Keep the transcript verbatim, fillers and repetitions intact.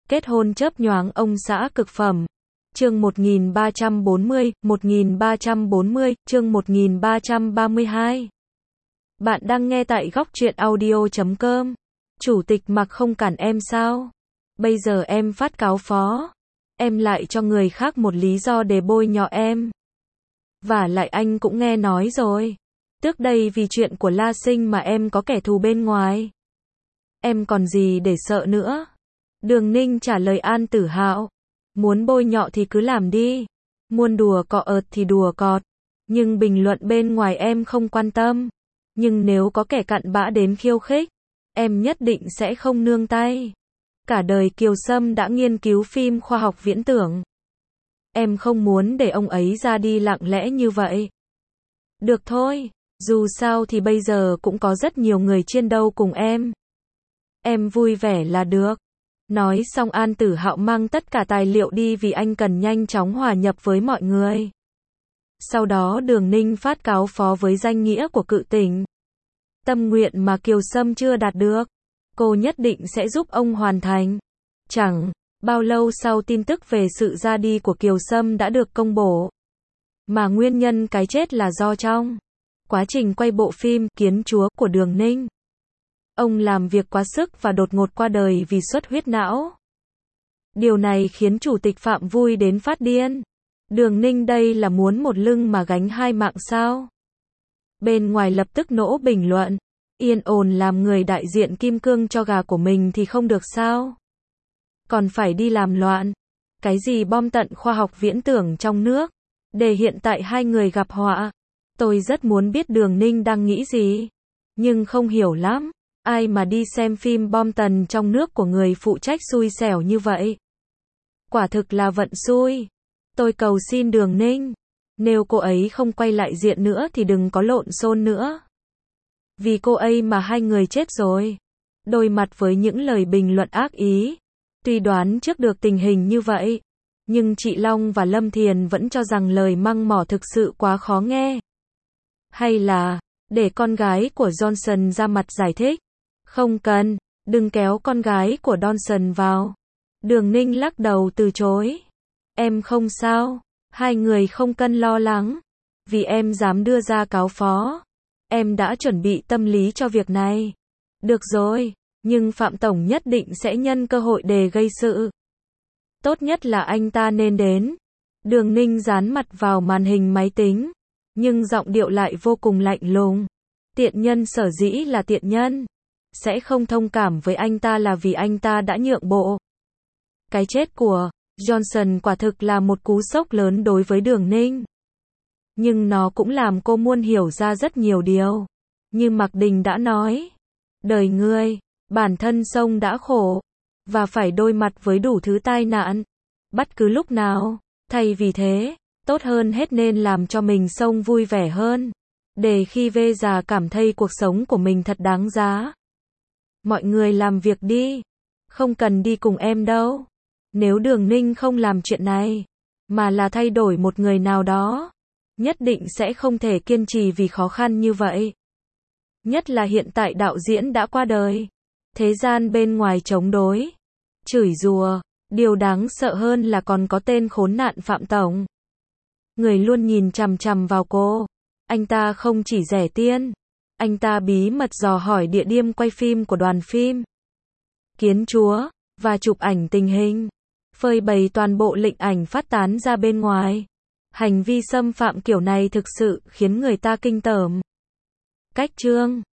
Kết hôn chớp nhoáng ông xã cực phẩm. Chương một nghìn ba trăm bốn mươi, một nghìn ba trăm bốn mươi, chương một nghìn ba trăm ba mươi hai. Bạn đang nghe tại góc truyện audio chấm com. Chủ tịch Mạc không cản em sao? Bây giờ em phát cáo phó. Em lại cho người khác một lý do để bôi nhọ em. Và lại anh cũng nghe nói rồi. Trước đây vì chuyện của La Sinh mà em có kẻ thù bên ngoài. Em còn gì để sợ nữa? Đường Ninh trả lời An Tử Hạo. Muốn bôi nhọ thì cứ làm đi. Muốn đùa cọ ợt thì đùa cọt. Nhưng bình luận bên ngoài em không quan tâm. Nhưng nếu có kẻ cặn bã đến khiêu khích, em nhất định sẽ không nương tay. Cả đời Kiều Sâm đã nghiên cứu phim khoa học viễn tưởng. Em không muốn để ông ấy ra đi lặng lẽ như vậy. Được thôi, dù sao thì bây giờ cũng có rất nhiều người chiến đấu cùng em. Em vui vẻ là được. Nói xong An Tử Hạo mang tất cả tài liệu đi vì anh cần nhanh chóng hòa nhập với mọi người. Sau đó Đường Ninh phát cáo phó với danh nghĩa của cự tỉnh. Tâm nguyện mà Kiều Sâm chưa đạt được, cô nhất định sẽ giúp ông hoàn thành. Chẳng bao lâu sau tin tức về sự ra đi của Kiều Sâm đã được công bố. Mà nguyên nhân cái chết là do trong quá trình quay bộ phim Kiến Chúa của Đường Ninh. Ông làm việc quá sức và đột ngột qua đời vì xuất huyết não. Điều này khiến Chủ tịch Phạm vui đến phát điên. Đường Ninh đây là muốn một lưng mà gánh hai mạng sao? Bên ngoài lập tức nổ bình luận. Yên ổn làm người đại diện kim cương cho gà của mình thì không được sao? Còn phải đi làm loạn. Cái gì bom tận khoa học viễn tưởng trong nước. Để hiện tại hai người gặp họa. Tôi rất muốn biết Đường Ninh đang nghĩ gì. Nhưng không hiểu lắm. Ai mà đi xem phim bom tần trong nước của người phụ trách xui xẻo như vậy. Quả thực là vận xui. Tôi cầu xin Đường Ninh. Nếu cô ấy không quay lại diện nữa thì đừng có lộn xộn nữa. Vì cô ấy mà hai người chết rồi. Đối mặt với những lời bình luận ác ý. Tuy đoán trước được tình hình như vậy. Nhưng chị Long và Lâm Thiền vẫn cho rằng lời măng mỏ thực sự quá khó nghe. Hay là, để con gái của Johnson ra mặt giải thích. Không cần, đừng kéo con gái của Johnson vào. Đường Ninh lắc đầu từ chối. Em không sao, hai người không cần lo lắng. Vì em dám đưa ra cáo phó. Em đã chuẩn bị tâm lý cho việc này. Được rồi, nhưng Phạm Tổng nhất định sẽ nhân cơ hội để gây sự. Tốt nhất là anh ta nên đến. Đường Ninh dán mặt vào màn hình máy tính. Nhưng giọng điệu lại vô cùng lạnh lùng. Tiện nhân sở dĩ là tiện nhân. Sẽ không thông cảm với anh ta là vì anh ta đã nhượng bộ. Cái chết của Johnson quả thực là một cú sốc lớn đối với Đường Ninh. Nhưng nó cũng làm cô muốn hiểu ra rất nhiều điều. Như Mạc Đình đã nói. Đời ngươi, bản thân sông đã khổ. Và phải đối mặt với đủ thứ tai nạn. Bất cứ lúc nào. Thay vì thế, tốt hơn hết nên làm cho mình sông vui vẻ hơn. Để khi về già cảm thấy cuộc sống của mình thật đáng giá. Mọi người làm việc đi. Không cần đi cùng em đâu. Nếu Đường Ninh không làm chuyện này, mà là thay đổi một người nào đó, nhất định sẽ không thể kiên trì vì khó khăn như vậy. Nhất là hiện tại đạo diễn đã qua đời. Thế gian bên ngoài chống đối. Chửi rủa. Điều đáng sợ hơn là còn có tên khốn nạn Phạm Tổng. Người luôn nhìn chằm chằm vào cô. Anh ta không chỉ rẻ tiền. Anh ta bí mật dò hỏi địa điểm quay phim của đoàn phim Kiến Chúa, và chụp ảnh tình hình. Phơi bày toàn bộ link ảnh phát tán ra bên ngoài. Hành vi xâm phạm kiểu này thực sự khiến người ta kinh tởm. Cách chương